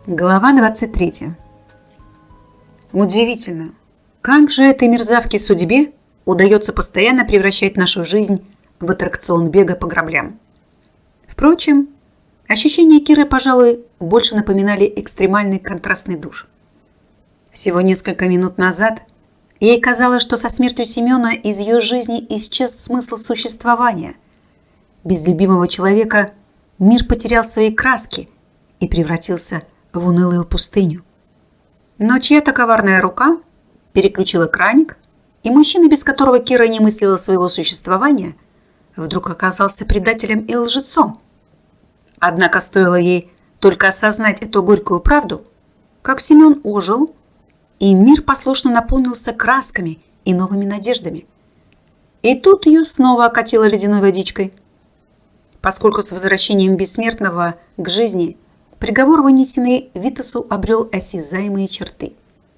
Глава 23. Удивительно, как же этой мерзавке судьбе удается постоянно превращать нашу жизнь в аттракцион бега по граблям. Впрочем, ощущения Киры, пожалуй, больше напоминали экстремальный контрастный душ. Всего несколько минут назад ей казалось, что со смертью Семена из ее жизни исчез смысл существования. Без любимого человека мир потерял свои краски и превратился в унылую пустыню. Но чья-то коварная рука переключила краник, и мужчина, без которого Кира не мыслила своего существования, вдруг оказался предателем и лжецом. Однако стоило ей только осознать эту горькую правду, как Семен ожил, и мир послушно наполнился красками и новыми надеждами. И тут ее снова окатило ледяной водичкой. Поскольку с возвращением бессмертного к жизни приговор, вынесенный Витасу, обрел осязаемые черты.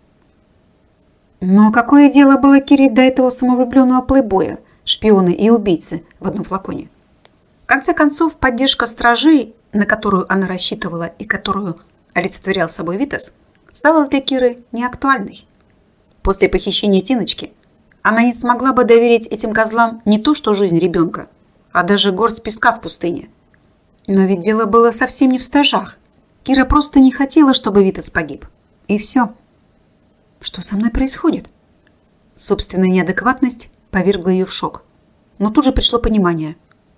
Но какое дело было Кире до этого самовлюбленного плейбоя, шпиона и убийцы в одном флаконе? В конце концов, поддержка стражей, на которую она рассчитывала и которую олицетворял собой Витас, стала для Киры неактуальной. После похищения Тиночки она не смогла бы доверить этим козлам не то что жизнь ребенка, а даже горсть песка в пустыне. Но ведь дело было совсем не в стражах. Кира просто не хотела, чтобы Витас погиб. И все. Что со мной происходит? Собственная неадекватность повергла ее в шок. Но тут же пришло понимание.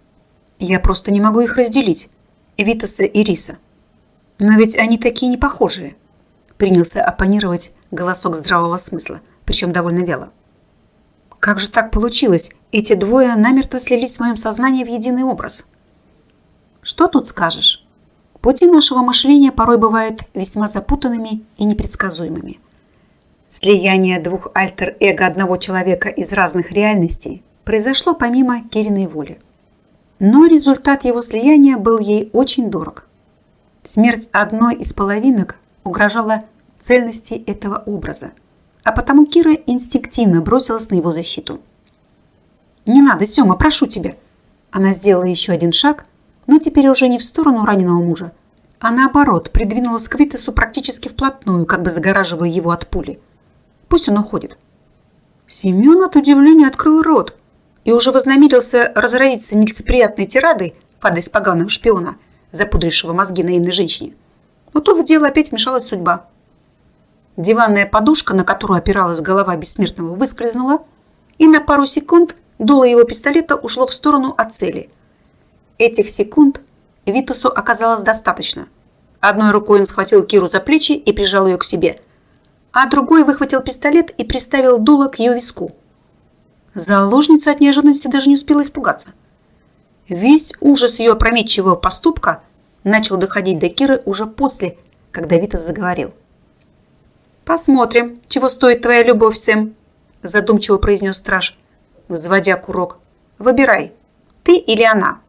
Я просто не могу их разделить, Витаса и Риса. Но ведь они такие непохожие. Принялся оппонировать голосок здравого смысла, причем довольно вяло. Как же так получилось? Эти двое намертво слились в моем сознании в единый образ. Что тут скажешь? Пути нашего мышления порой бывают весьма запутанными и непредсказуемыми. Слияние двух альтер-эго одного человека из разных реальностей произошло помимо Кириной воли. Но результат его слияния был ей очень дорог. Смерть одной из половинок угрожала цельности этого образа, а потому Кира инстинктивно бросилась на его защиту. «Не надо, Сёма, прошу тебя!» Она сделала еще один шаг, но теперь уже не в сторону раненого мужа, а наоборот придвинулась к Витасу практически вплотную, как бы загораживая его от пули. Пусть он уходит. Семен от удивления открыл рот и уже вознамерился разразиться нелицеприятной тирадой в адрес поганого шпиона, запудрившего мозги наивной женщине. Но тут в дело опять вмешалась судьба. Диванная подушка, на которую опиралась голова бессмертного, выскользнула, и на пару секунд дуло его пистолета ушло в сторону от цели. Этих секунд Витасу оказалось достаточно. Одной рукой он схватил Киру за плечи и прижал ее к себе, а другой выхватил пистолет и приставил дуло к ее виску. Заложница от неожиданности даже не успела испугаться. Весь ужас ее опрометчивого поступка начал доходить до Киры уже после, когда Витас заговорил. «Посмотрим, чего стоит твоя любовь, Сэм», задумчиво произнес страж, взводя курок. «Выбирай, ты или она».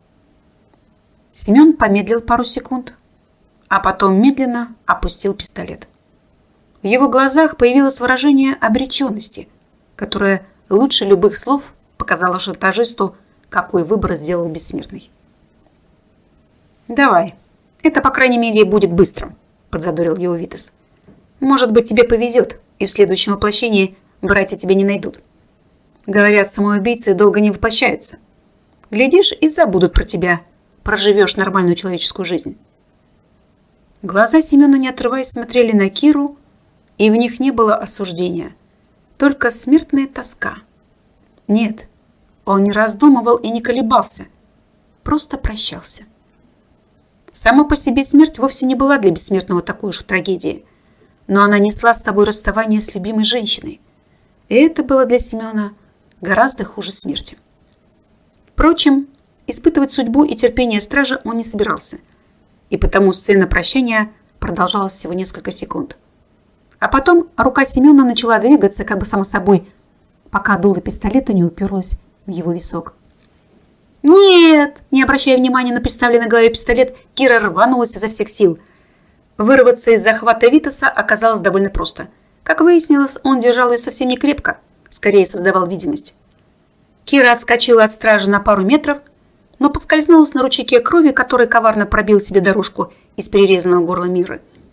Семен помедлил пару секунд, а потом медленно опустил пистолет. В его глазах появилось выражение обреченности, которое лучше любых слов показало шантажисту, какой выбор сделал бессмертный. «Давай, это, по крайней мере, будет быстро», – подзадорил его Витас. «Может быть, тебе повезет, и в следующем воплощении братья тебя не найдут. Говорят, самоубийцы долго не воплощаются. Глядишь, и забудут про тебя, проживешь нормальную человеческую жизнь». Глаза Семена, не отрываясь, смотрели на Киру, и в них не было осуждения, только смертная тоска. Нет, он не раздумывал и не колебался, просто прощался. Сама по себе смерть вовсе не была для бессмертного такой уж трагедией, но она несла с собой расставание с любимой женщиной, и это было для Семена гораздо хуже смерти. Впрочем, испытывать судьбу и терпение стража он не собирался, и потому сцена прощания продолжалась всего несколько секунд. А потом рука Семена начала двигаться как бы само собой, пока дуло пистолета не уперлось в его висок. «Нет!» Не обращая внимания на приставленный на голове пистолет, Кира рванулась изо всех сил. Вырваться из захвата Витаса оказалось довольно просто. Как выяснилось, он держал ее совсем не крепко, скорее создавал видимость. Кира отскочила от стражи на пару метров, но поскользнулась на ручейке крови, который коварно пробил себе дорожку из перерезанного горла Миры,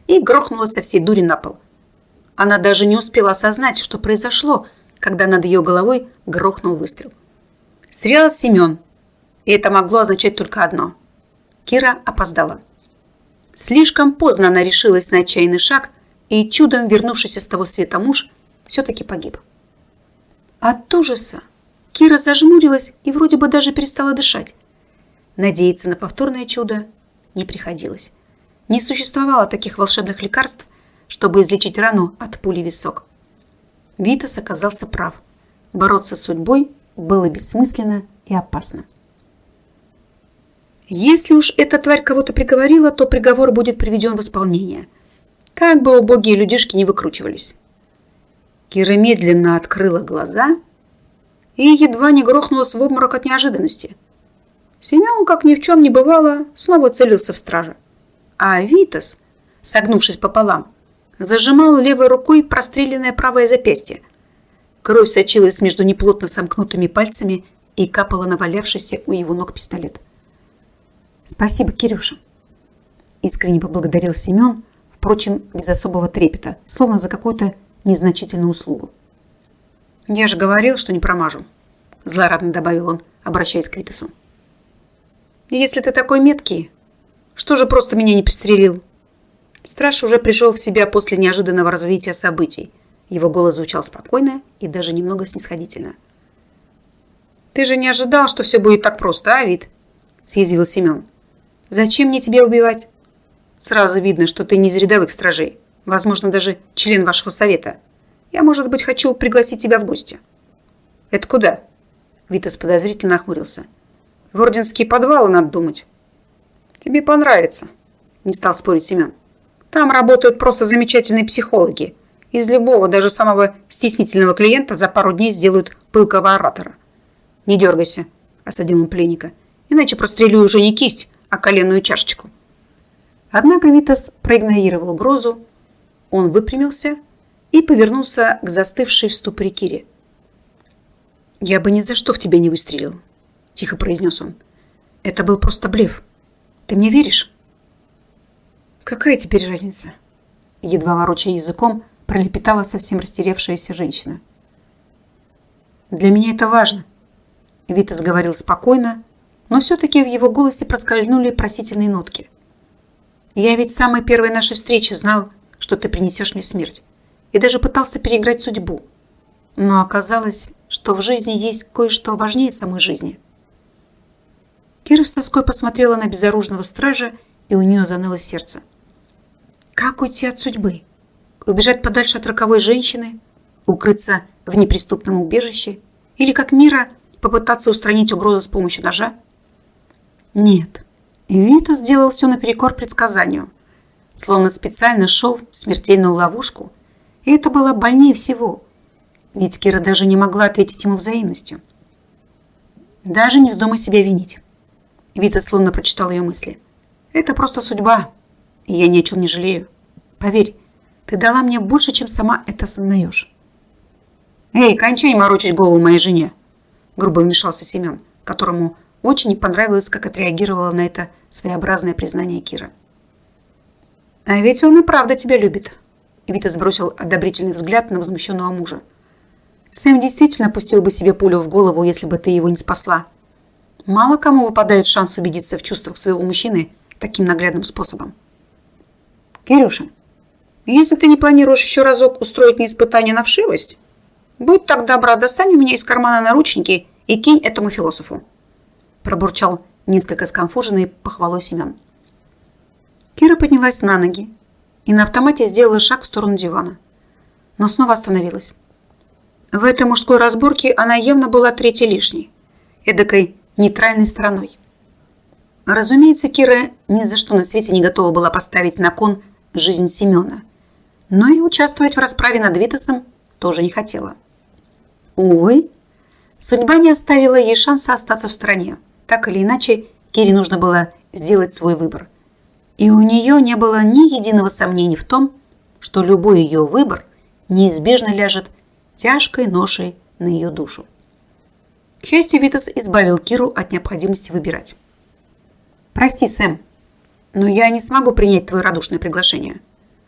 и грохнулась со всей дури на пол. Она даже не успела осознать, что произошло, когда над ее головой грохнул выстрел. Стрелял Семен, и это могло означать только одно. Кира опоздала. Слишком поздно она решилась на отчаянный шаг, и чудом вернувшийся с того света муж все-таки погиб. От ужаса Кира зажмурилась и вроде бы даже перестала дышать. Надеяться на повторное чудо не приходилось. Не существовало таких волшебных лекарств, чтобы излечить рану от пули в висок. Витас оказался прав. Бороться с судьбой было бессмысленно и опасно. Если уж эта тварь кого-то приговорила, то приговор будет приведен в исполнение. Как бы убогие людишки не выкручивались. Кира медленно открыла глаза и едва не грохнулась в обморок от неожиданности. Семен, как ни в чем не бывало, снова целился в стража. А Витас, согнувшись пополам, зажимал левой рукой простреленное правое запястье. Кровь сочилась между неплотно сомкнутыми пальцами и капала на валявшийся у его ног пистолет. «Спасибо, Кирюша!» Искренне поблагодарил Семен, впрочем, без особого трепета, словно за какую-то незначительную услугу. «Я же говорил, что не промажу», – злорадно добавил он, обращаясь к Витасу. «Если ты такой меткий, что же просто меня не пристрелил?» Страж уже пришел в себя после неожиданного развития событий. Его голос звучал спокойно и даже немного снисходительно. «Ты же не ожидал, что все будет так просто, а, Вит?» – съязвил Семен. «Зачем мне тебя убивать? Сразу видно, что ты не из рядовых стражей. Возможно, даже член вашего совета. Я, может быть, хочу пригласить тебя в гости». «Это куда?» Витас подозрительно охмурился. «В орденские подвалы надо думать». «Тебе понравится», – не стал спорить Семен. «Там работают просто замечательные психологи. Из любого, даже самого стеснительного клиента за пару дней сделают пылкого оратора». «Не дергайся», – осадил он пленника. «Иначе прострелю уже не кисть, а коленную чашечку». Однако Витас проигнорировал угрозу. Он выпрямился и повернулся к застывшей в ступоре Кире. «Я бы ни за что в тебя не выстрелил», – тихо произнес он. «Это был просто блеф. Ты мне веришь?» «Какая теперь разница?» Едва ворочая языком, пролепетала совсем растерявшаяся женщина. «Для меня это важно», – Витас говорил спокойно, но все-таки в его голосе проскользнули просительные нотки. «Я ведь с самой первой нашей встречи знал, что ты принесешь мне смерть, и даже пытался переиграть судьбу. Но оказалось, что в жизни есть кое-что важнее самой жизни». Кира с тоской посмотрела на безоружного стража, и у нее заныло сердце. Как уйти от судьбы? Убежать подальше от роковой женщины? Укрыться в неприступном убежище? Или, как Мира, попытаться устранить угрозу с помощью ножа? Нет, Витас сделал все наперекор предсказанию. Словно специально шел в смертельную ловушку. И это было больнее всего. Ведь Кира даже не могла ответить ему взаимностью. «Даже не вздумай себя винить». Витас словно прочитал ее мысли. «Это просто судьба, и я ни о чем не жалею. Поверь, ты дала мне больше, чем сама это осознаешь». «Эй, кончай морочить голову моей жене!» Грубо вмешался Семен, которому очень не понравилось, как отреагировала на это своеобразное признание Кира. «А ведь он и правда тебя любит», – Витас сбросил одобрительный взгляд на возмущенного мужа. «Сэм действительно пустил бы себе пулю в голову, если бы ты его не спасла. Мало кому выпадает шанс убедиться в чувствах своего мужчины таким наглядным способом». «Кирюша, если ты не планируешь еще разок устроить мне испытание на вшивость, будь так добра, достань у меня из кармана наручники и кинь этому философу», пробурчал несколько сконфуженный похвалой Семен. Кира поднялась на ноги и на автомате сделала шаг в сторону дивана, но снова остановилась. В этой мужской разборке она явно была третьей лишней, эдакой нейтральной стороной. Разумеется, Кира ни за что на свете не готова была поставить на кон жизнь Семена, но и участвовать в расправе над Витасом тоже не хотела. Увы, судьба не оставила ей шанса остаться в стороне. Так или иначе, Кире нужно было сделать свой выбор. И у нее не было ни единого сомнения в том, что любой ее выбор неизбежно ляжет тяжкой ношей на ее душу. К счастью, Витас избавил Киру от необходимости выбирать. «Прости, Сэм, но я не смогу принять твое радушное приглашение»,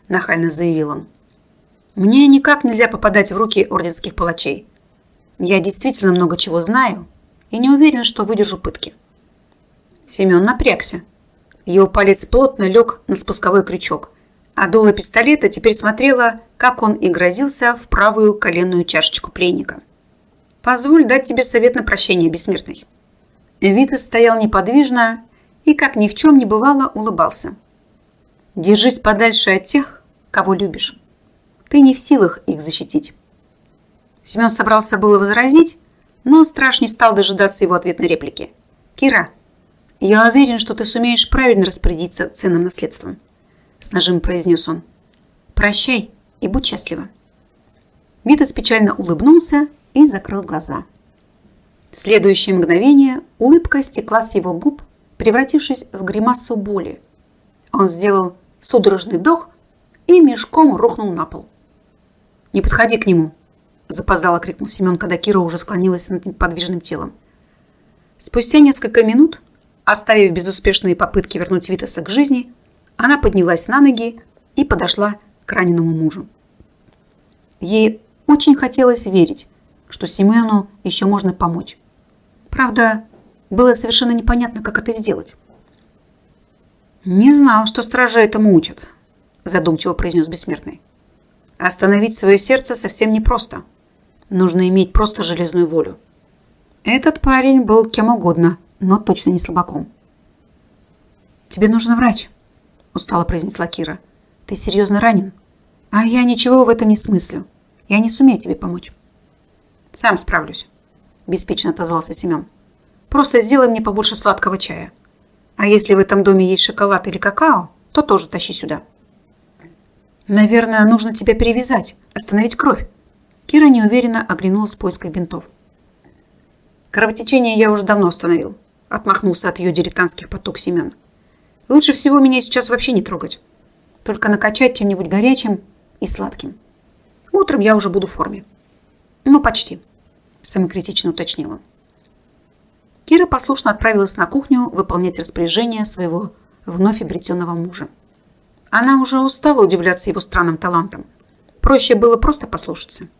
– нахально заявил он. «Мне никак нельзя попадать в руки орденских палачей. Я действительно много чего знаю и не уверен, что выдержу пытки». Семен напрягся. Его палец плотно лег на спусковой крючок, а дуло пистолета теперь смотрело, как он и грозился, в правую коленную чашечку пленника. «Позволь дать тебе совет на прощение, бессмертный». Витас стоял неподвижно и, как ни в чем не бывало, улыбался. «Держись подальше от тех, кого любишь. Ты не в силах их защитить». Семен собрался было возразить, но страж не стал дожидаться его ответной реплики. «Кира, я уверен, что ты сумеешь правильно распорядиться ценным наследством», с нажимом произнес он. «Прощай и будь счастлива». Витас печально улыбнулся и закрыл глаза. В следующее мгновение улыбка стекла с его губ, превратившись в гримасу боли. Он сделал судорожный вдох и мешком рухнул на пол. «Не подходи к нему!» – запоздало крикнул Семен, когда Кира уже склонилась над неподвижным телом. Спустя несколько минут, оставив безуспешные попытки вернуть Витаса к жизни, она поднялась на ноги и подошла к раненому мужу. Ей очень хотелось верить, что Семену еще можно помочь. Правда, было совершенно непонятно, как это сделать. «Не знал, что стражи этому учат», – задумчиво произнес бессмертный. «Остановить свое сердце совсем непросто. Нужно иметь просто железную волю. Этот парень был кем угодно, но точно не слабаком». «Тебе нужен врач», – устало произнесла Кира. «Ты серьезно ранен, а я ничего в этом не смыслю. Я не сумею тебе помочь». «Сам справлюсь», – беспечно отозвался Семен. «Просто сделай мне побольше сладкого чая. А если в этом доме есть шоколад или какао, то тоже тащи сюда». «Наверное, нужно тебя перевязать, остановить кровь». Кира неуверенно оглянулась в поисках бинтов. «Кровотечение я уже давно остановил», – отмахнулся от ее дилетантских поток Семен. «Лучше всего меня сейчас вообще не трогать. Только накачать чем-нибудь горячим и сладким. Утром я уже буду в форме». «Ну, почти», – самокритично уточнила. Кира послушно отправилась на кухню выполнять распоряжение своего вновь обретенного мужа. Она уже устала удивляться его странным талантам. Проще было просто послушаться.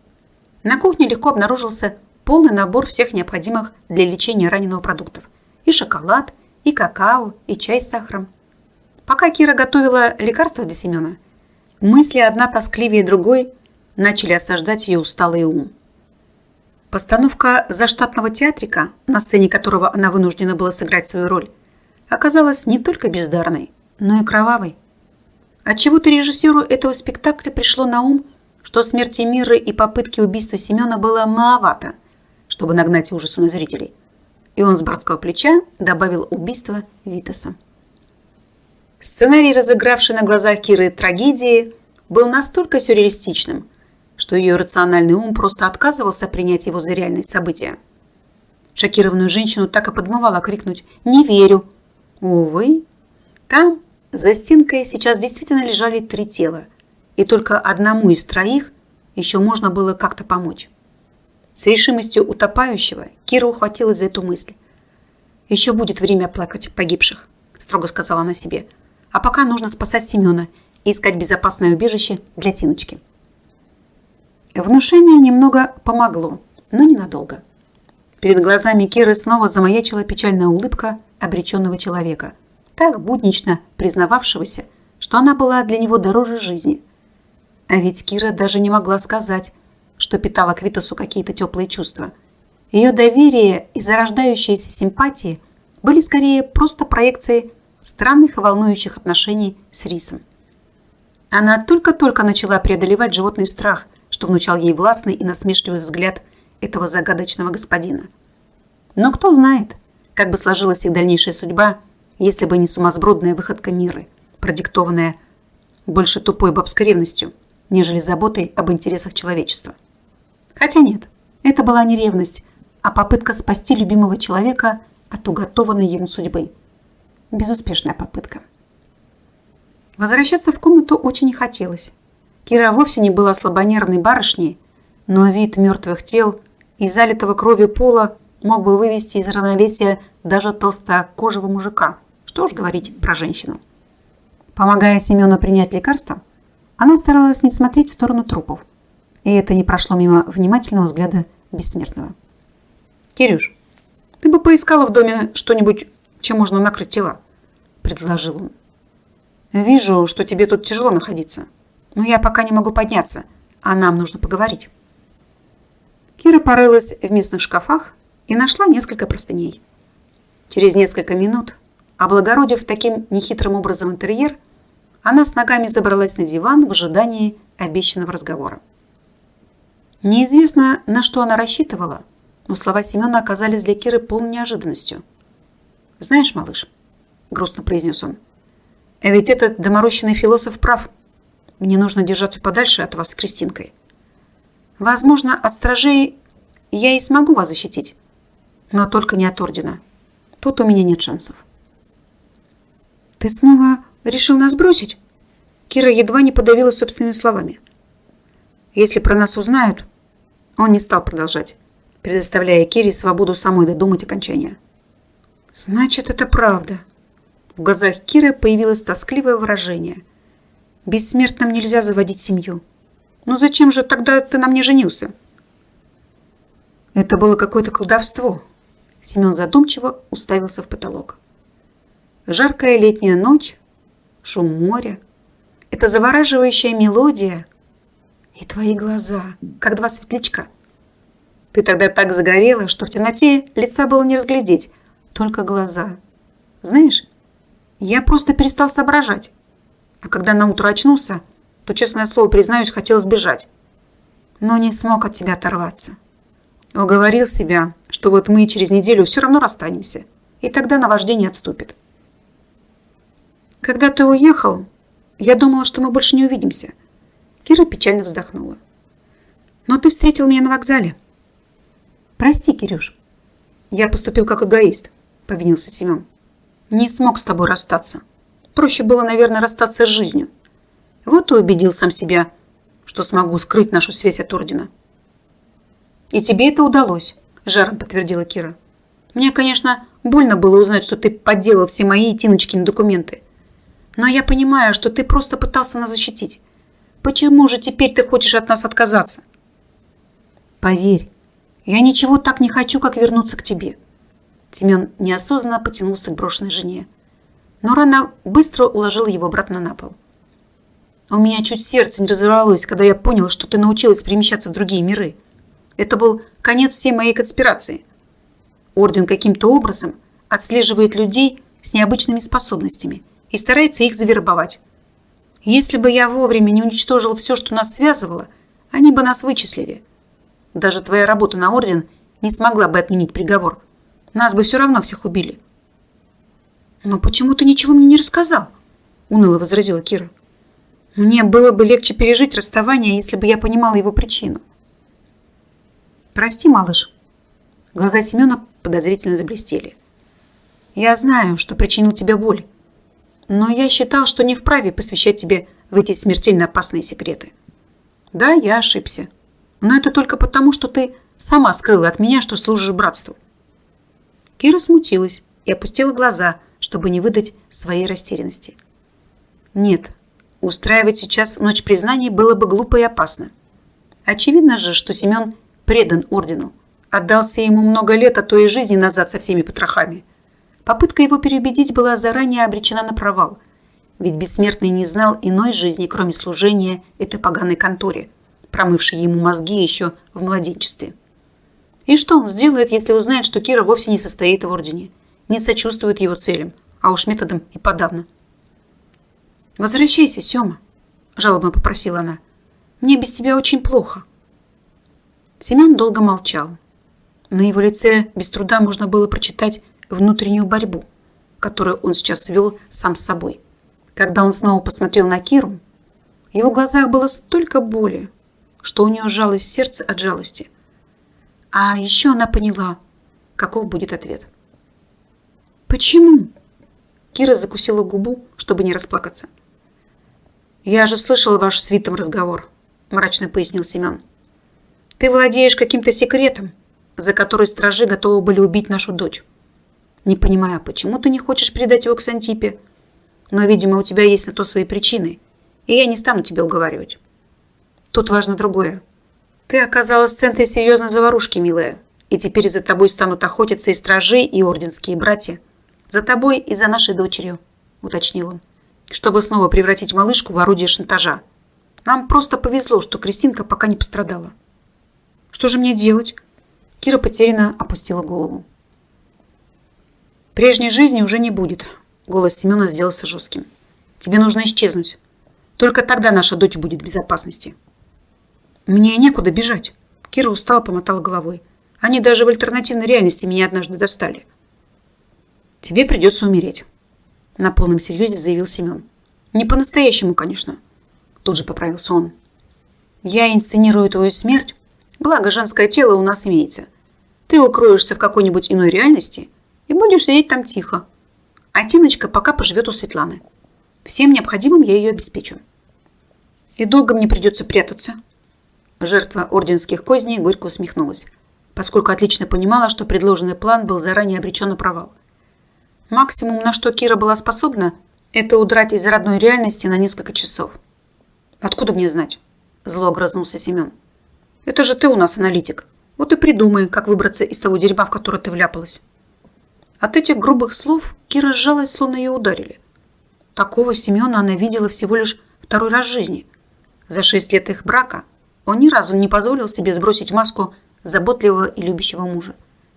На кухне легко обнаружился полный набор всех необходимых для лечения раненого продуктов. И шоколад, и какао, и чай с сахаром. Пока Кира готовила лекарства для Семена, мысли одна тоскливее другой начали осаждать ее усталый ум. Постановка заштатного театрика, на сцене которого она вынуждена была сыграть свою роль, оказалась не только бездарной, но и кровавой. Отчего-то режиссеру этого спектакля пришло на ум, что смерти Миры и попытки убийства Семена было маловато, чтобы нагнать ужасу на зрителей. И он с барского плеча добавил убийство Витаса. Сценарий, разыгравший на глазах Киры трагедии, был настолько сюрреалистичным, что ее рациональный ум просто отказывался принять его за реальные события. Шокированную женщину так и подмывало крикнуть «Не верю!». Увы, там, за стенкой, сейчас действительно лежали 3 тела, и только одному из 3 еще можно было как-то помочь. С решимостью утопающего Кира ухватилась за эту мысль. «Еще будет время оплакать погибших», – строго сказала она себе. «А пока нужно спасать Семена и искать безопасное убежище для Тиночки». Внушение немного помогло, но ненадолго. Перед глазами Киры снова замаячила печальная улыбка обреченного человека, так буднично признававшегося, что она была для него дороже жизни. А ведь Кира даже не могла сказать, что питала к Витасу какие-то теплые чувства. Ее доверие и зарождающиеся симпатии были скорее просто проекцией странных и волнующих отношений с Рисом. Она только-только начала преодолевать животный страх, что внушал ей властный и насмешливый взгляд этого загадочного господина. Но кто знает, как бы сложилась их дальнейшая судьба, если бы не сумасбродная выходка Миры, продиктованная больше тупой бабской ревностью, нежели заботой об интересах человечества. Хотя нет, это была не ревность, а попытка спасти любимого человека от уготованной ему судьбы. Безуспешная попытка. Возвращаться в комнату очень не хотелось. Кира вовсе не была слабонервной барышней, но вид мертвых тел и залитого кровью пола мог бы вывести из равновесия даже толстокожего мужика. Что уж говорить про женщину. Помогая Семену принять лекарство, Она старалась не смотреть в сторону трупов, и это не прошло мимо внимательного взгляда бессмертного. «Кирюш, ты бы поискала в доме что-нибудь, чем можно накрыть тела», – предложил он. «Вижу, что тебе тут тяжело находиться, но я пока не могу подняться, а нам нужно поговорить». Кира порылась в местных шкафах и нашла несколько простыней. Через несколько минут, облагородив таким нехитрым образом интерьер, она с ногами забралась на диван в ожидании обещанного разговора. Неизвестно, на что она рассчитывала, но слова Семена оказались для Киры полной неожиданностью. «Знаешь, малыш», — грустно произнес он, — «ведь этот доморощенный философ прав. Мне нужно держаться подальше от вас с Кристинкой. Возможно, от стражей я и смогу вас защитить, но только не от ордена. Тут у меня нет шансов». «Ты снова решил нас бросить?» Кира едва не подавилась собственными словами. «Если про нас узнают...» Он не стал продолжать, предоставляя Кире свободу самой додумать окончание. «Значит, это правда». В глазах Киры появилось тоскливое выражение. «Бессмертным нельзя заводить семью. Ну зачем же тогда ты на мне женился?» Это было какое-то колдовство. Семен задумчиво уставился в потолок. Жаркая летняя ночь, шум моря, эта завораживающая мелодия и твои глаза, как два светлячка. Ты тогда так загорела, что в темноте лица было не разглядеть, только глаза. Знаешь, я просто перестал соображать. А когда наутро очнулся, то, честное слово, признаюсь, хотел сбежать. Но не смог от тебя оторваться. Уговорил себя, что вот мы через неделю все равно расстанемся, и тогда наваждение отступит. Когда ты уехал, я думала, что мы больше не увидимся. Кира печально вздохнула. Но ты встретил меня на вокзале. Прости, Кирюш. Я поступил как эгоист, повинился Семен. Не смог с тобой расстаться. Проще было, наверное, расстаться с жизнью. Вот и убедил сам себя, что смогу скрыть нашу связь от ордена. И тебе это удалось, жаром подтвердила Кира. Мне, конечно, больно было узнать, что ты подделал все мои и Тиночкины документы. Но я понимаю, что ты просто пытался нас защитить. Почему же теперь ты хочешь от нас отказаться? Поверь, я ничего так не хочу, как вернуться к тебе. Семен неосознанно потянулся к брошенной жене. Но рана быстро уложила его обратно на пол. У меня чуть сердце не разорвалось, когда я понял, что ты научилась перемещаться в другие миры. Это был конец всей моей конспирации. Орден каким-то образом отслеживает людей с необычными способностями и старается их завербовать. Если бы я вовремя не уничтожил все, что нас связывало, они бы нас вычислили. Даже твоя работа на орден не смогла бы отменить приговор. Нас бы все равно всех убили. «Но почему ты ничего мне не рассказал?» – уныло возразила Кира. «Мне было бы легче пережить расставание, если бы я понимала его причину». «Прости, малыш». Глаза Семена подозрительно заблестели. «Я знаю, что причинил тебе боль, но я считал, что не вправе посвящать тебе в эти смертельно опасные секреты. Да, я ошибся, но это только потому, что ты сама скрыла от меня, что служишь братству». Кира смутилась и опустила глаза, чтобы не выдать своей растерянности. Нет, устраивать сейчас ночь признаний было бы глупо и опасно. Очевидно же, что Семен предан ордену, отдался ему много лет, а то и жизни назад со всеми потрохами. Попытка его переубедить была заранее обречена на провал, ведь бессмертный не знал иной жизни, кроме служения этой поганой конторе, промывшей ему мозги еще в младенчестве. И что он сделает, если узнает, что Кира вовсе не состоит в ордене, не сочувствует его целям, а уж методом и подавно? «Возвращайся, Сема», – жалобно попросила она. «Мне без тебя очень плохо». Семен долго молчал. На его лице без труда можно было прочитать внутреннюю борьбу, которую он сейчас вел сам с собой. Когда он снова посмотрел на Киру, в его глазах было столько боли, что у нее сжалось сердце от жалости. А еще она поняла, каков будет ответ. «Почему?» Кира закусила губу, чтобы не расплакаться. «Я же слышала ваш с Витом разговор», – мрачно пояснил Семен. «Ты владеешь каким-то секретом, за который стражи готовы были убить нашу дочь. Не понимаю, почему ты не хочешь передать его к Ксантипе, но, видимо, у тебя есть на то свои причины, и я не стану тебя уговаривать. Тут важно другое. Ты оказалась в центре серьезной заварушки, милая, и теперь за тобой станут охотиться и стражи, и орденские братья. За тобой и за нашей дочерью, уточнил он, чтобы снова превратить малышку в орудие шантажа. Нам просто повезло, что Кристинка пока не пострадала. Что же мне делать? Кира потерянно опустила голову. Прежней жизни уже не будет. Голос Семена сделался жестким. Тебе нужно исчезнуть. Только тогда наша дочь будет в безопасности. Мне некуда бежать. Кира устало помотала головой. Они даже в альтернативной реальности меня однажды достали. Тебе придется умереть. На полном серьезе заявил Семен. Не по-настоящему, конечно. Тут же поправился он. Я инсценирую твою смерть, благо женское тело у нас имеется. Ты укроешься в какой-нибудь иной реальности и будешь сидеть там тихо. А Тиночка пока поживет у Светланы. Всем необходимым я ее обеспечу. И долго мне придется прятаться. Жертва орденских козней горько усмехнулась, поскольку отлично понимала, что предложенный план был заранее обречен на провал. Максимум, на что Кира была способна, это удрать из родной реальности на несколько часов. «Откуда мне знать?» – зло огрызнулся Семен. «Это же ты у нас аналитик. Вот и придумай, как выбраться из того дерьма, в которое ты вляпалась». От этих грубых слов Кира сжалась, словно ее ударили. Такого Семена она видела всего лишь второй раз в жизни. За 6 лет их брака он ни разу не позволил себе сбросить маску заботливого и любящего мужа.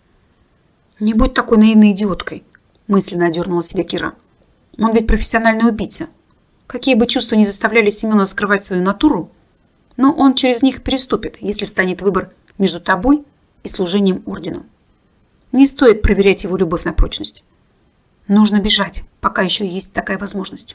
«Не будь такой наивной идиоткой», – мысленно одернула себя Кира. «Он ведь профессиональный убийца. Какие бы чувства ни заставляли Семена скрывать свою натуру, но он через них переступит, если встанет выбор между тобой и служением ордену. Не стоит проверять его любовь на прочность. Нужно бежать, пока еще есть такая возможность».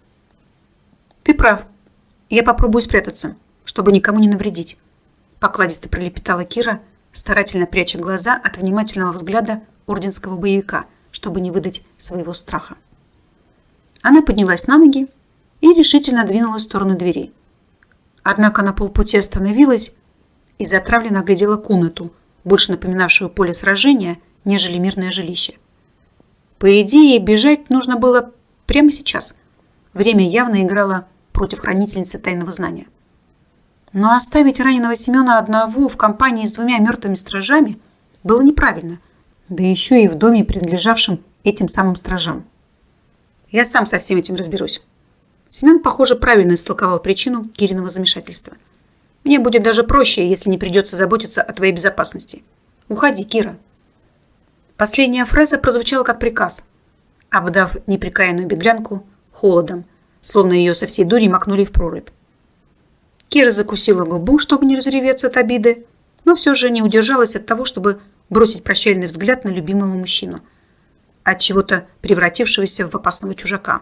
«Ты прав. Я попробую спрятаться, чтобы никому не навредить», – покладисто пролепетала Кира, старательно пряча глаза от внимательного взгляда орденского боевика, чтобы не выдать своего страха. Она поднялась на ноги и решительно двинулась в сторону двери. Однако на полпути остановилась и затравленно оглядела комнату, больше напоминавшую поле сражения, нежели мирное жилище. По идее, бежать нужно было прямо сейчас. Время явно играло против хранительницы тайного знания. Но оставить раненого Семена одного в компании с 2 мертвыми стражами было неправильно, да еще и в доме, принадлежавшем этим самым стражам. «Я сам со всем этим разберусь». Семен, похоже, правильно истолковал причину Кириного замешательства. «Мне будет даже проще, если не придется заботиться о твоей безопасности. Уходи, Кира». Последняя фраза прозвучала как приказ, обдав неприкаянную беглянку холодом, словно ее со всей дури макнули в прорубь. Кира закусила губу, чтобы не разреветься от обиды, но все же не удержалась от того, чтобы бросить прощальный взгляд на любимого мужчину, от чего-то превратившегося в опасного чужака.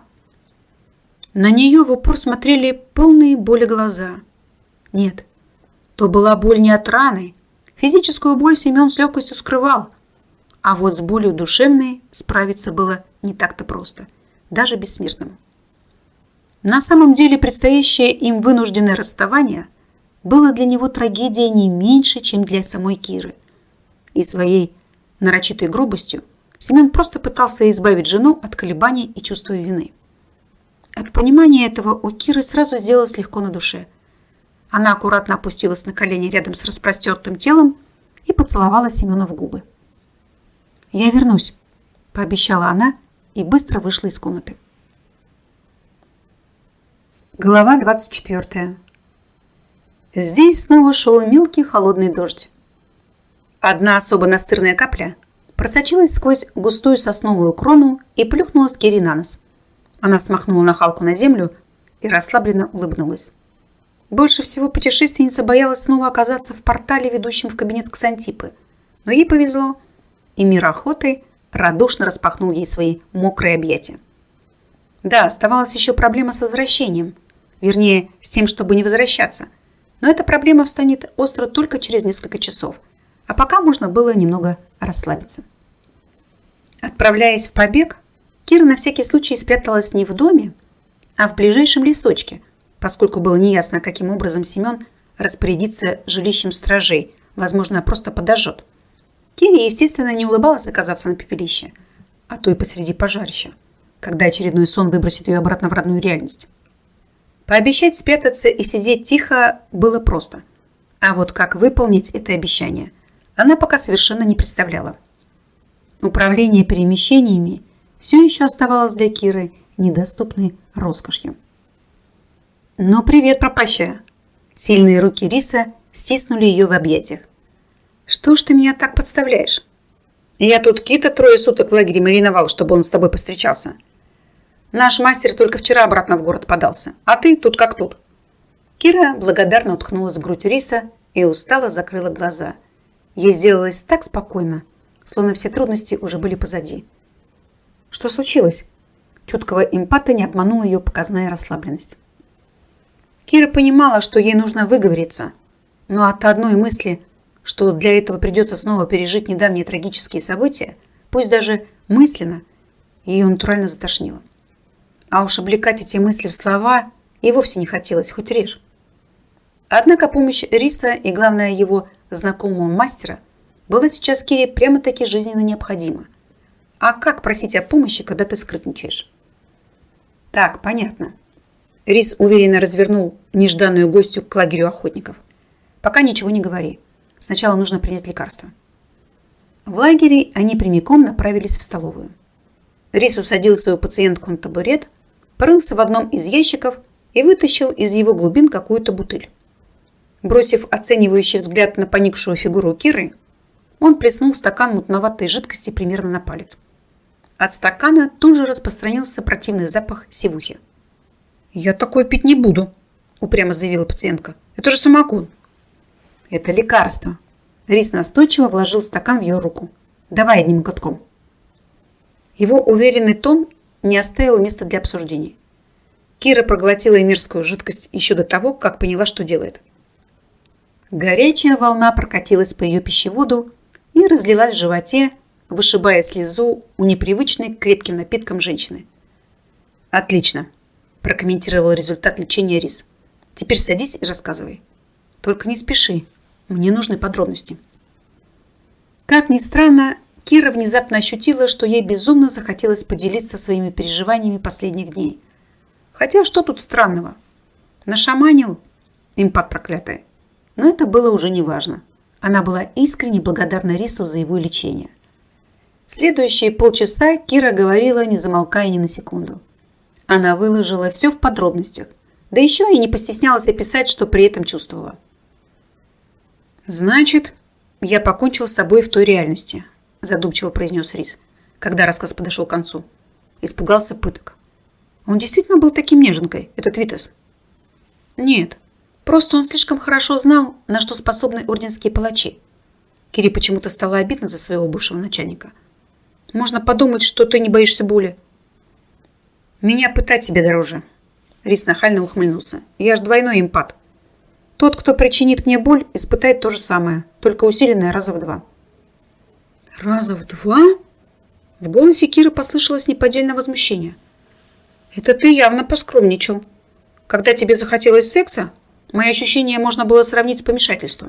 На нее в упор смотрели полные боли глаза. Нет, то была боль не от раны. Физическую боль Семен с легкостью скрывал, а вот с болью душевной справиться было не так-то просто, даже бессмертному. На самом деле предстоящее им вынужденное расставание было для него трагедией не меньше, чем для самой Киры. И своей нарочитой грубостью Семен просто пытался избавить жену от колебаний и чувства вины. От понимания этого у Киры сразу сделалось легко на душе. Она аккуратно опустилась на колени рядом с распростертым телом и поцеловала Семена в губы. «Я вернусь», – пообещала она и быстро вышла из комнаты. Глава 24. Здесь снова шел мелкий холодный дождь. Одна особо настырная капля просочилась сквозь густую сосновую крону и плюхнулась Кире на нос. Она смахнула нахалку на землю и расслабленно улыбнулась. Больше всего путешественница боялась снова оказаться в портале, ведущем в кабинет Ксантипы. Но ей повезло, и мир охоты радушно распахнул ей свои мокрые объятия. Да, оставалась еще проблема с возвращением, вернее, с тем, чтобы не возвращаться. Но эта проблема встанет остро только через несколько часов, а пока можно было немного расслабиться. Отправляясь в побег, Кира на всякий случай спряталась не в доме, а в ближайшем лесочке, поскольку было неясно, каким образом Семен распорядится жилищем стражей, возможно, просто подожжет. Кире, естественно, не улыбалось оказаться на пепелище, а то и посреди пожарища, когда очередной сон выбросит ее обратно в родную реальность. Пообещать спрятаться и сидеть тихо было просто. А вот как выполнить это обещание, она пока совершенно не представляла. Управление перемещениями все еще оставалось для Киры недоступной роскошью. «Ну, привет, пропащая!» Сильные руки Риса стиснули ее в объятиях. «Что ж ты меня так подставляешь? Я тут Кита 3 суток в лагере мариновал, чтобы он с тобой повстречался. Наш мастер только вчера обратно в город подался, а ты тут как тут». Кира благодарно уткнулась в грудь Риса и устало закрыла глаза. Ей сделалось так спокойно, словно все трудности уже были позади. Что случилось? Чуткого эмпата не обманула ее показная расслабленность. Кира понимала, что ей нужно выговориться, но от одной мысли, что для этого придется снова пережить недавние трагические события, пусть даже мысленно, ее натурально затошнило. А уж облекать эти мысли в слова и вовсе не хотелось, хоть режь. Однако помощь Риса и, главное, его знакомого мастера была сейчас Кире прямо-таки жизненно необходима. А как просить о помощи, когда ты скрытничаешь? Так, понятно. Рис уверенно развернул нежданную гостью к лагерю охотников. Пока ничего не говори. Сначала нужно принять лекарство. В лагере они прямиком направились в столовую. Рис усадил свою пациентку на табурет, порылся в одном из ящиков и вытащил из его глубин какую-то бутыль. Бросив оценивающий взгляд на поникшую фигуру Киры, он плеснул в стакан мутноватой жидкости примерно на палец. От стакана тут же распространился противный запах сивухи. «Я такое пить не буду», – упрямо заявила пациентка. «Это же самогон». «Это лекарство». Рис настойчиво вложил стакан в ее руку. «Давай одним глотком». Его уверенный тон не оставил места для обсуждений. Кира проглотила мерзкую жидкость еще до того, как поняла, что делает. Горячая волна прокатилась по ее пищеводу и разлилась в животе, вышибая слезу у непривычной к крепким напиткам женщины. «Отлично», – прокомментировал результат лечения Рис. «Теперь садись и рассказывай. Только не спеши, мне нужны подробности». Как ни странно, Кира внезапно ощутила, что ей безумно захотелось поделиться своими переживаниями последних дней. Хотя что тут странного? Нашаманил импат проклятый. Но это было уже не важно. Она была искренне благодарна Рису за его лечение. Следующие полчаса Кира говорила, не замолкая ни на секунду. Она выложила все в подробностях, да еще и не постеснялась описать, что при этом чувствовала. «Значит, я покончил с собой в той реальности», задумчиво произнес Рис, когда рассказ подошел к концу. Испугался пыток. Он действительно был таким неженкой, этот Витас? Нет, просто он слишком хорошо знал, на что способны орденские палачи. Кире почему-то стало обидно за своего бывшего начальника. Можно подумать, что ты не боишься боли. Меня пытать тебе дороже. Рис нахально ухмыльнулся. Я ж двойной импат. Тот, кто причинит мне боль, испытает то же самое, только усиленное раза в 2. Раза в 2? В голосе Киры послышалось неподдельное возмущение. Это ты явно поскромничал. Когда тебе захотелось секса, мои ощущения можно было сравнить с помешательством.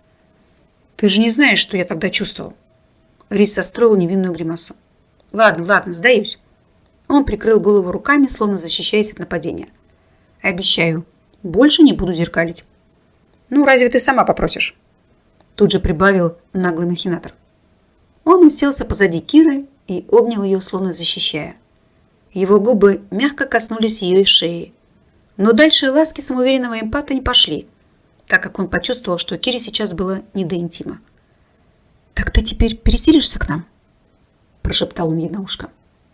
Ты же не знаешь, что я тогда чувствовал. Рис состроил невинную гримасу. Ладно, сдаюсь. Он прикрыл голову руками, словно защищаясь от нападения. Обещаю, больше не буду зеркалить. Ну, разве ты сама попросишь? Тут же прибавил наглый махинатор. Он уселся позади Киры и обнял ее, словно защищая. Его губы мягко коснулись ее шеи. Но дальше ласки самоуверенного эмпата не пошли, так как он почувствовал, что Кире сейчас было не до интима. «Так ты теперь переселишься к нам?» – прошептал он ей на ушко.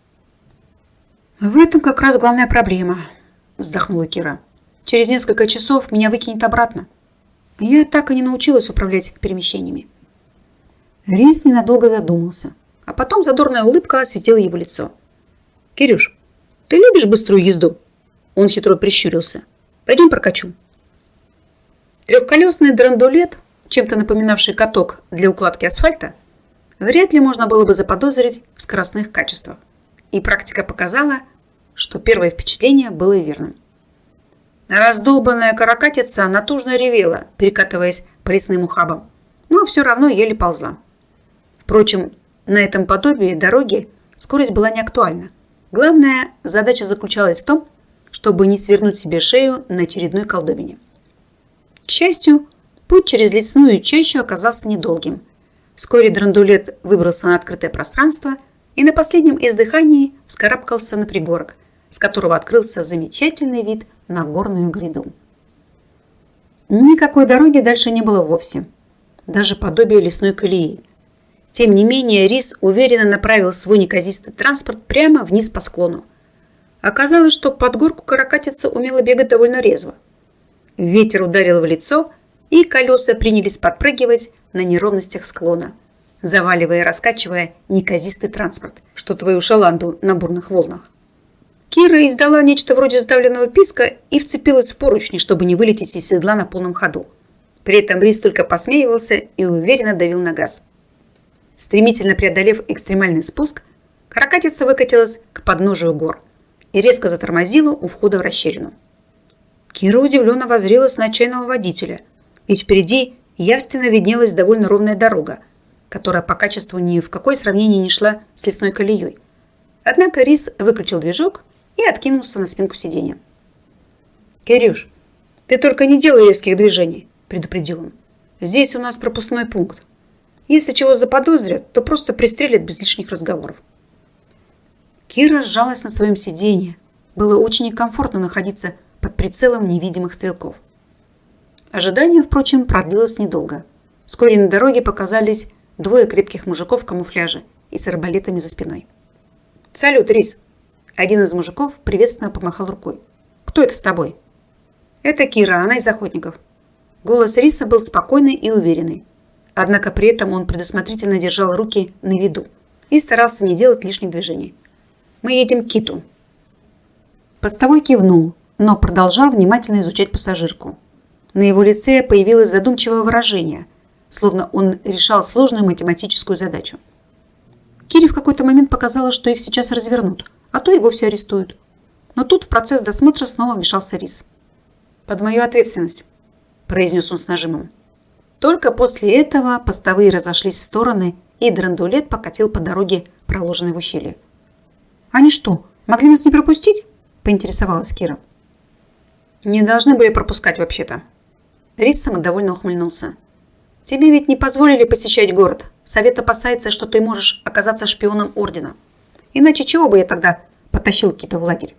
«В этом как раз главная проблема», – вздохнула Кира. «Через несколько часов меня выкинет обратно. Я так и не научилась управлять перемещениями». Рис ненадолго задумался, а потом задорная улыбка осветила его лицо. «Кирюш, ты любишь быструю езду?» Он хитро прищурился. «Пойдем прокачу». Трехколесный драндулет, чем-то напоминавший каток для укладки асфальта, вряд ли можно было бы заподозрить в скоростных качествах. И практика показала, что первое впечатление было верным. Раздолбанная каракатица натужно ревела, перекатываясь по лесным ухабам, но все равно еле ползла. Впрочем, на этом подобии дороги скорость была не актуальна. Главная задача заключалась в том, чтобы не свернуть себе шею на очередной колдобине. К счастью, путь через лесную чащу оказался недолгим. Вскоре драндулет выбрался на открытое пространство и на последнем издыхании вскарабкался на пригорок, с которого открылся замечательный вид на горную гряду. Никакой дороги дальше не было вовсе, даже подобие лесной колеи. Тем не менее, Рис уверенно направил свой неказистый транспорт прямо вниз по склону. Оказалось, что под горку каракатица умела бегать довольно резво. Ветер ударил в лицо, и колеса принялись подпрыгивать на неровностях склона, заваливая и раскачивая неказистый транспорт, что твою шаланду на бурных волнах. Кира издала нечто вроде сдавленного писка и вцепилась в поручни, чтобы не вылететь из седла на полном ходу. При этом Рис только посмеивался и уверенно давил на газ. Стремительно преодолев экстремальный спуск, каракатица выкатилась к подножию гор и резко затормозила у входа в расщелину. Кира удивленно воззрелась на отчаянного водителя, ведь впереди явственно виднелась довольно ровная дорога, которая по качеству ни в какое сравнение не шла с лесной колеей. Однако Рис выключил движок и откинулся на спинку сиденья. «Кирюш, ты только не делай резких движений», – предупредил он. «Здесь у нас пропускной пункт. Если чего заподозрят, то просто пристрелят без лишних разговоров». Кира сжалась на своем сиденье. Было очень некомфортно находиться под прицелом невидимых стрелков. Ожидание, впрочем, продлилось недолго. Вскоре на дороге показались двое крепких мужиков в камуфляже и с арбалетами за спиной. «Салют, Рис!» Один из мужиков приветственно помахал рукой. «Кто это с тобой?» «Это Кира, она из охотников». Голос Риса был спокойный и уверенный. Однако при этом он предусмотрительно держал руки на виду и старался не делать лишних движений. «Мы едем к Киту». Постовой кивнул, но продолжал внимательно изучать пассажирку. На его лице появилось задумчивое выражение, словно он решал сложную математическую задачу. Кире в какой-то момент показалось, что их сейчас развернут, а то и вовсе арестуют. Но тут в процесс досмотра снова вмешался Рис. «Под мою ответственность», – произнес он с нажимом. Только после этого постовые разошлись в стороны, и драндулет покатил по дороге, проложенной в ущелье. «Они что, могли нас не пропустить?» – поинтересовалась Кира. «Не должны были пропускать вообще-то». Рис самодовольно ухмыльнулся. «Тебе ведь не позволили посещать город. Совет опасается, что ты можешь оказаться шпионом Ордена. Иначе чего бы я тогда потащил Кита в лагерь?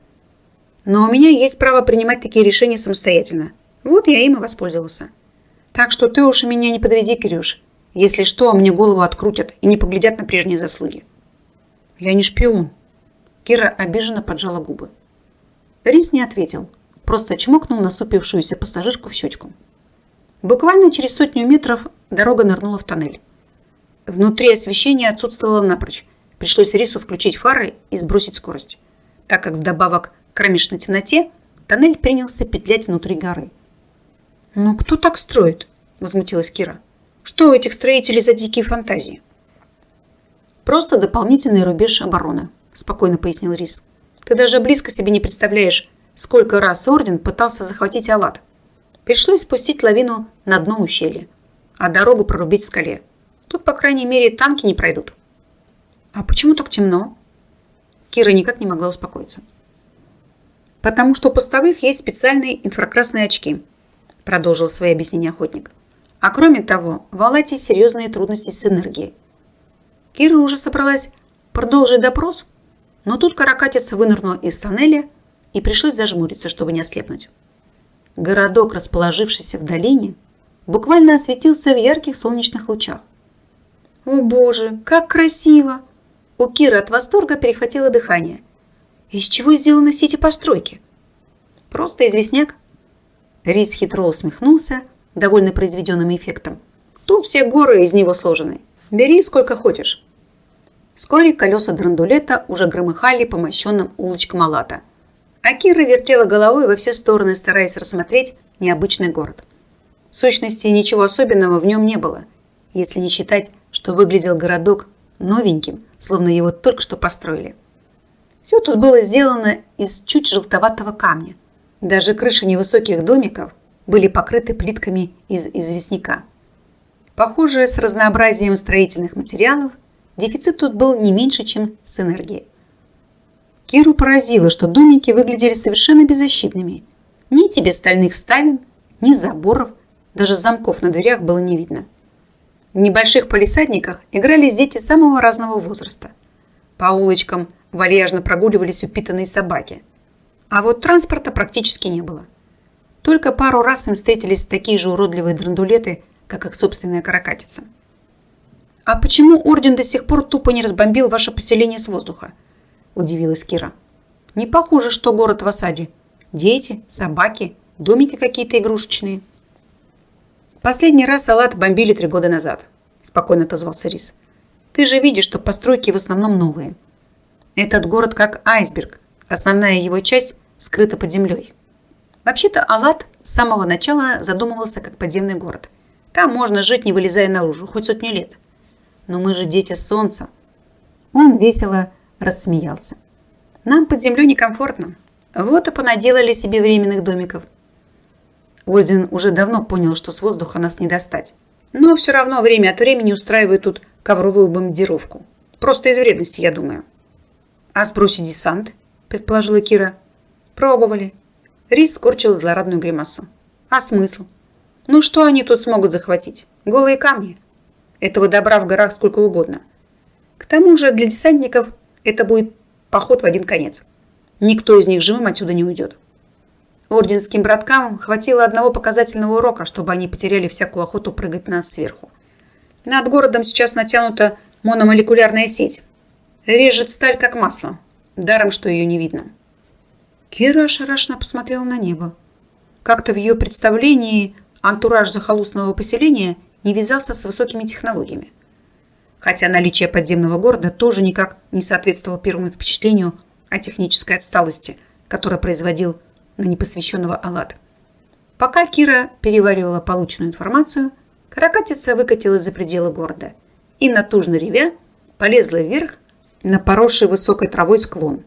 Но у меня есть право принимать такие решения самостоятельно. Вот я им и воспользовался. Так что ты уж меня не подведи, Кирюш. Если что, мне голову открутят и не поглядят на прежние заслуги». «Я не шпион». Кира обиженно поджала губы. Рис не ответил, просто чмокнул насупившуюся пассажирку в щечку. Буквально через 100 метров дорога нырнула в тоннель. Внутри освещение отсутствовало напрочь. Пришлось Рису включить фары и сбросить скорость, так как вдобавок к кромешной темноте тоннель принялся петлять внутри горы. «Ну кто так строит?» – возмутилась Кира. «Что у этих строителей за дикие фантазии?» «Просто дополнительный рубеж обороны», – спокойно пояснил Рис. «Ты даже близко себе не представляешь, сколько раз Орден пытался захватить Алат. Пришлось спустить лавину на дно ущелья, а дорогу прорубить в скале. Тут, по крайней мере, танки не пройдут». «А почему так темно?» Кира никак не могла успокоиться. «Потому что у постовых есть специальные инфракрасные очки», – продолжил свои объяснения охотник. «А кроме того, в Алате серьезные трудности с энергией». Кира уже собралась продолжить допрос, но тут каракатица вынырнула из тоннеля и пришлось зажмуриться, чтобы не ослепнуть. Городок, расположившийся в долине, буквально осветился в ярких солнечных лучах. «О боже, как красиво!» У Киры от восторга перехватило дыхание. «Из чего сделаны все эти постройки?» «Просто известняк». Рис хитро усмехнулся, довольно произведенным эффектом. «Тут все горы из него сложены. Бери сколько хочешь». Вскоре колеса драндулета уже громыхали по мощенным улочкам Алата, а Кира вертела головой во все стороны, стараясь рассмотреть необычный город. В сущности, ничего особенного в нем не было, если не считать, что выглядел городок новеньким, словно его только что построили. Все тут было сделано из чуть желтоватого камня. Даже крыши невысоких домиков были покрыты плитками из известняка. Похоже, с разнообразием строительных материалов дефицит тут был не меньше, чем с энергией. Киру поразило, что домики выглядели совершенно беззащитными. Ни тебе стальных ставен, ни заборов, даже замков на дверях было не видно. В небольших палисадниках игрались дети самого разного возраста. По улочкам вальяжно прогуливались упитанные собаки. А вот транспорта практически не было. Только пару раз им встретились такие же уродливые драндулеты, как их собственная каракатица. «А почему Орден до сих пор тупо не разбомбил ваше поселение с воздуха?» – удивилась Кира. «Не похоже, что город в осаде. Дети, собаки, домики какие-то игрушечные». «Последний раз Алат бомбили 3 года назад», – спокойно отозвался Рис. «Ты же видишь, что постройки в основном новые. Этот город как айсберг, основная его часть скрыта под землей. Вообще-то Алат с самого начала задумывался как подземный город. Там можно жить, не вылезая наружу, хоть сотню лет. Но мы же дети солнца». Он весело рассмеялся. «Нам под землей некомфортно. Вот и понаделали себе временных домиков. Орден уже давно понял, что с воздуха нас не достать. Но все равно время от времени устраивает тут ковровую бомбардировку. Просто из вредности, я думаю». «А сбросить десант?» – предположила Кира. «Пробовали». Рис скорчил злорадную гримасу. «А смысл? Ну что они тут смогут захватить? Голые камни? Этого добра в горах сколько угодно. К тому же для десантников это будет поход в один конец. Никто из них живым отсюда не уйдет. Орденским браткам хватило одного показательного урока, чтобы они потеряли всякую охоту прыгать на нас сверху. Над городом сейчас натянута мономолекулярная сеть. Режет сталь как масло, даром, что ее не видно». Кира ошарашенно посмотрела на небо. Как-то в ее представлении антураж захолустного поселения не вязался с высокими технологиями. Хотя наличие подземного города тоже никак не соответствовало первому впечатлению о технической отсталости, которое производил на непосвященного Алат. Пока Кира переваривала полученную информацию, каракатица выкатилась за пределы города и, натужно ревя, полезла вверх на поросший высокой травой склон.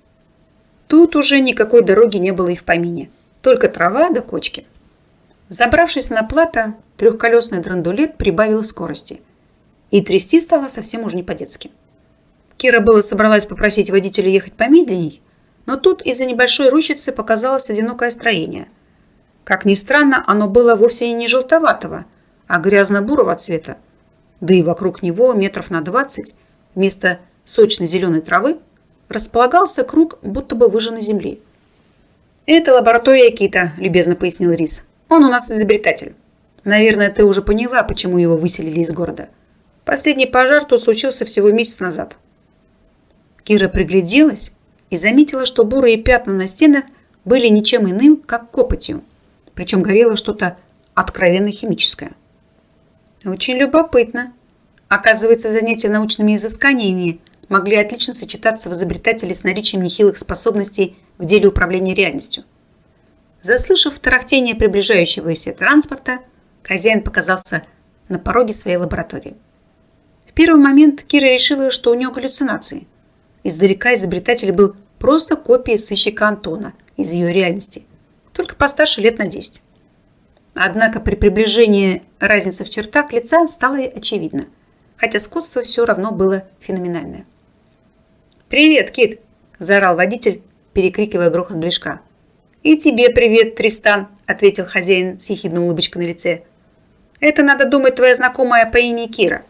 Тут уже никакой дороги не было и в помине, только трава да кочки. Забравшись на плато, трехколесный драндулет прибавил скорости, и трясти стало совсем уж не по-детски. Кира было собралась попросить водителя ехать помедленней, но тут из-за небольшой рощицы показалось одинокое строение. Как ни странно, оно было вовсе не желтоватого, а грязно-бурого цвета, да и вокруг него метров на 20 вместо сочно-зеленой травы располагался круг будто бы выжженной земли. «Это лаборатория Кита», – любезно пояснил Рис. «Он у нас изобретатель. Наверное, ты уже поняла, почему его выселили из города. Последний пожар тут случился всего месяц назад». Кира пригляделась и заметила, что бурые пятна на стенах были ничем иным, как копотью, причем горело что-то откровенно химическое. «Очень любопытно. Оказывается, занятия научными изысканиями могли отлично сочетаться в изобретателе с наличием нехилых способностей в деле управления реальностью». Заслышав тарахтение приближающегося транспорта, хозяин показался на пороге своей лаборатории. В первый момент Кира решила, что у нее галлюцинации. Издалека изобретатель был просто копией сыщика Антона из ее реальности, только постарше лет на 10. Однако при приближении разница в чертах лица стала очевидна, хотя сходство все равно было феноменальное. «Привет, Кит!» – заорал водитель, перекрикивая грохот движка. «И тебе привет, Тристан!» – ответил хозяин с ехидной улыбочкой на лице. «Это, надо думать, твоя знакомая по имени Кира».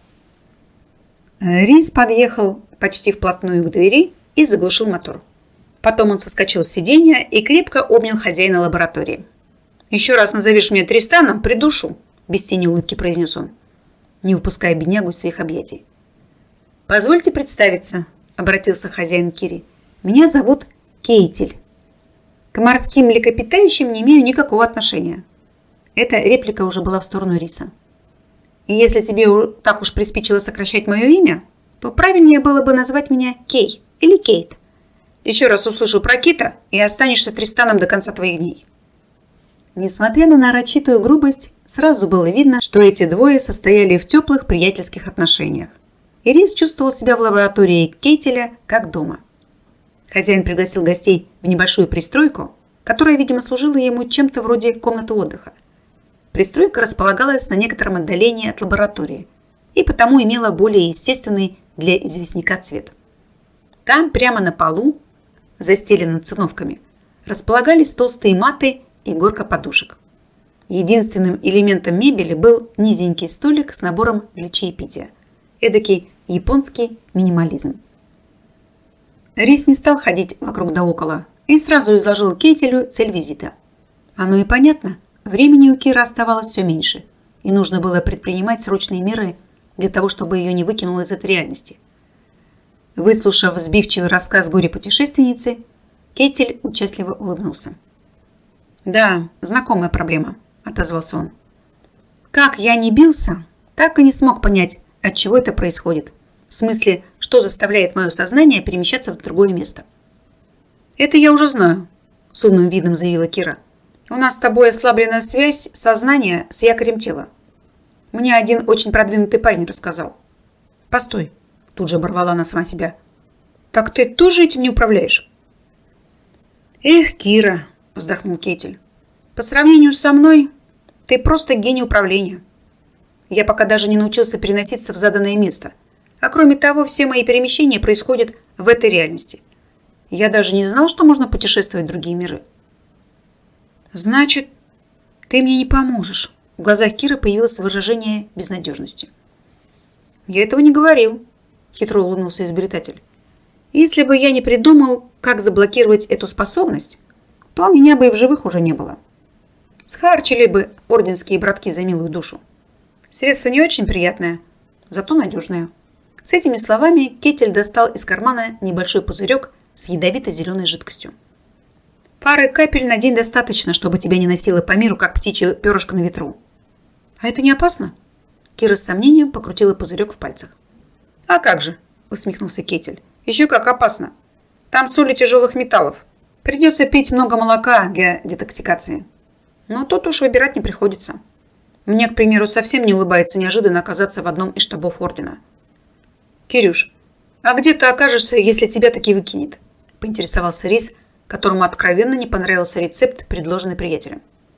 Рис подъехал почти вплотную к двери и заглушил мотор. Потом он соскочил с сиденья и крепко обнял хозяина лаборатории. «Еще раз назовешь меня Тристаном, придушу», – без тени улыбки произнес он, не выпуская беднягу из своих объятий. «Позвольте представиться», – обратился хозяин к Кире. «Меня зовут Кейтель. К морским млекопитающим не имею никакого отношения». Эта реплика уже была в сторону Риса. «И если тебе так уж приспичило сокращать мое имя, то правильнее было бы назвать меня Кей или Кейт. Еще раз услышу про Кита, и останешься Тристаном до конца твоих дней». Несмотря на нарочитую грубость, сразу было видно, что эти двое состояли в теплых приятельских отношениях. И Рис чувствовал себя в лаборатории Кейтеля как дома. Хозяин пригласил гостей в небольшую пристройку, которая, видимо, служила ему чем-то вроде комнаты отдыха. Пристройка располагалась на некотором отдалении от лаборатории и потому имела более естественный для известняка цвет. Там, прямо на полу, застеленным циновками, располагались толстые маты и горка подушек. Единственным элементом мебели был низенький столик с набором для чаепития. Эдакий японский минимализм. Рис не стал ходить вокруг да около и сразу изложил Кетелю цель визита. Оно и понятно, времени у Киры оставалось все меньше, и нужно было предпринимать срочные меры для того, чтобы ее не выкинуло из этой реальности. Выслушав сбивчивый рассказ горе-путешественницы, Кетель участливо улыбнулся. «Да, знакомая проблема», – отозвался он. «Как я не бился, так и не смог понять, от чего это происходит. В смысле, что заставляет мое сознание перемещаться в другое место». «Это я уже знаю», – с умным видом заявила Кира. «У нас с тобой ослабленная связь сознания с якорем тела. Мне один очень продвинутый парень рассказал». «Постой», – тут же оборвала она сама себя. «Так ты тоже этим не управляешь?» «Эх, Кира», – вздохнул Кетель, – «по сравнению со мной ты просто гений управления. Я пока даже не научился переноситься в заданное место, а кроме того, все мои перемещения происходят в этой реальности. Я даже не знал, что можно путешествовать в другие миры». «Значит, ты мне не поможешь». В глазах Киры появилось выражение безнадежности. «Я этого не говорил», – хитро улыбнулся изобретатель. «Если бы я не придумал, как заблокировать эту способность, то меня бы и в живых уже не было. Схарчили бы орденские братки за милую душу. Средство не очень приятное, зато надежное». С этими словами Кетель достал из кармана небольшой пузырек с ядовито-зеленой жидкостью. «Пары капель на день достаточно, чтобы тебя не носило по миру, как птичье перышко на ветру». «А это не опасно?» Кира с сомнением покрутила пузырек в пальцах. «А как же?» – усмехнулся Кетель. «Еще как опасно. Там соли тяжелых металлов. Придется пить много молока для детоксикации. Но тут уж выбирать не приходится. Мне, к примеру, совсем не улыбается неожиданно оказаться в одном из штабов ордена». «Кирюш, а где ты окажешься, если тебя таки выкинет?» – поинтересовался Рис, которому откровенно не понравился рецепт, предложенный приятелем.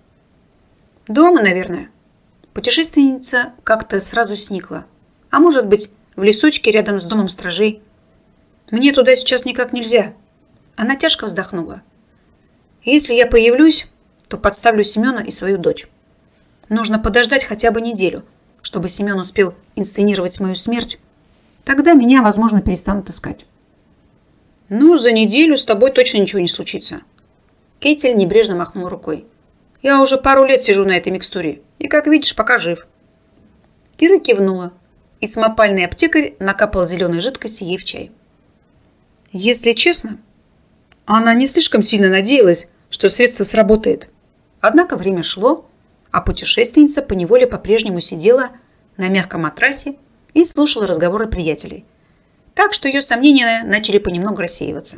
«Дома, наверное». Путешественница как-то сразу сникла. А может быть, в лесочке рядом с домом стражей. «Мне туда сейчас никак нельзя». Она тяжко вздохнула. «Если я появлюсь, то подставлю Семена и свою дочь. Нужно подождать хотя бы неделю, чтобы Семен успел инсценировать мою смерть. Тогда меня, возможно, перестанут искать». «Ну, за неделю с тобой точно ничего не случится». Кетель небрежно махнул рукой. «Я уже пару лет сижу на этой микстуре, и, как видишь, пока жив». Кира кивнула, и самопальный аптекарь накапал зеленой жидкости ей в чай. Если честно, она не слишком сильно надеялась, что средство сработает. Однако время шло, а путешественница поневоле по-прежнему сидела на мягком матрасе и слушала разговоры приятелей. Так что ее сомнения начали понемногу рассеиваться.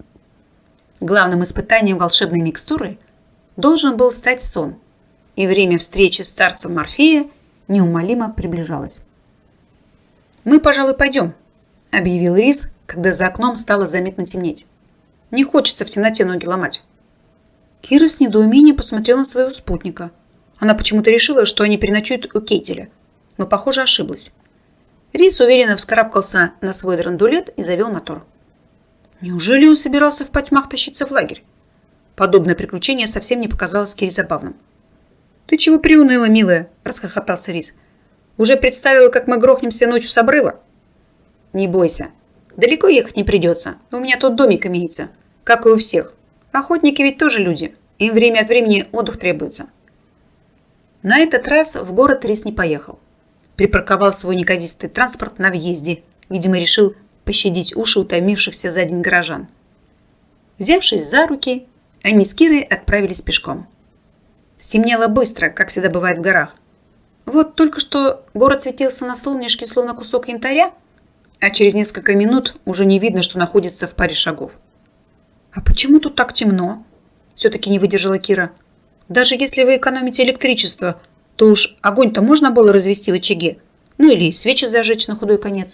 Главным испытанием волшебной микстуры должен был стать сон, и время встречи с царцем Морфея неумолимо приближалось. «Мы, пожалуй, пойдем», – объявил Рис, когда за окном стало заметно темнеть. «Не хочется в темноте ноги ломать». Кира с недоумением посмотрела на своего спутника. Она почему-то решила, что они переночуют у Кетеля, но, похоже, ошиблась. Рис уверенно вскарабкался на свой драндулет и завел мотор. Неужели он собирался в потьмах тащиться в лагерь? Подобное приключение совсем не показалось Кире забавным. «Ты чего приуныла, милая?» – расхохотался Рис. «Уже представила, как мы грохнемся ночью с обрыва?» «Не бойся. Далеко ехать не придется. У меня тут домик имеется, как и у всех. Охотники ведь тоже люди. Им время от времени отдых требуется». На этот раз в город Рис не поехал. Припарковал свой неказистый транспорт на въезде. Видимо, решил пощадить уши утомившихся за день горожан. Взявшись за руки, они с Кирой отправились пешком. Стемнело быстро, как всегда бывает в горах. Вот только что город светился на солнышке, словно кусок янтаря, а через несколько минут уже не видно, что находится в паре шагов. «А почему тут так темно?» – все-таки не выдержала Кира. «Даже если вы экономите электричество, то уж огонь-то можно было развести в очаге, ну или свечи зажечь на худой конец».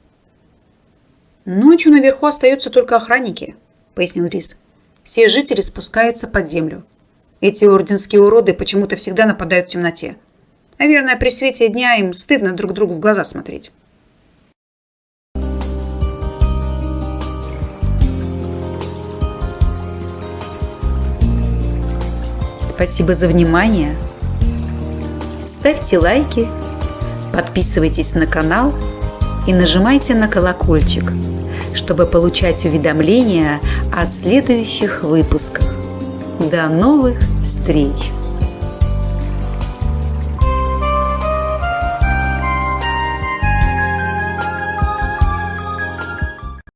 «Ночью наверху остаются только охранники», – пояснил Рис. «Все жители спускаются под землю. Эти орденские уроды почему-то всегда нападают в темноте. Наверное, при свете дня им стыдно друг другу в глаза смотреть». Спасибо за внимание. Ставьте лайки, подписывайтесь на канал и нажимайте на колокольчик, чтобы получать уведомления о следующих выпусках. До новых встреч!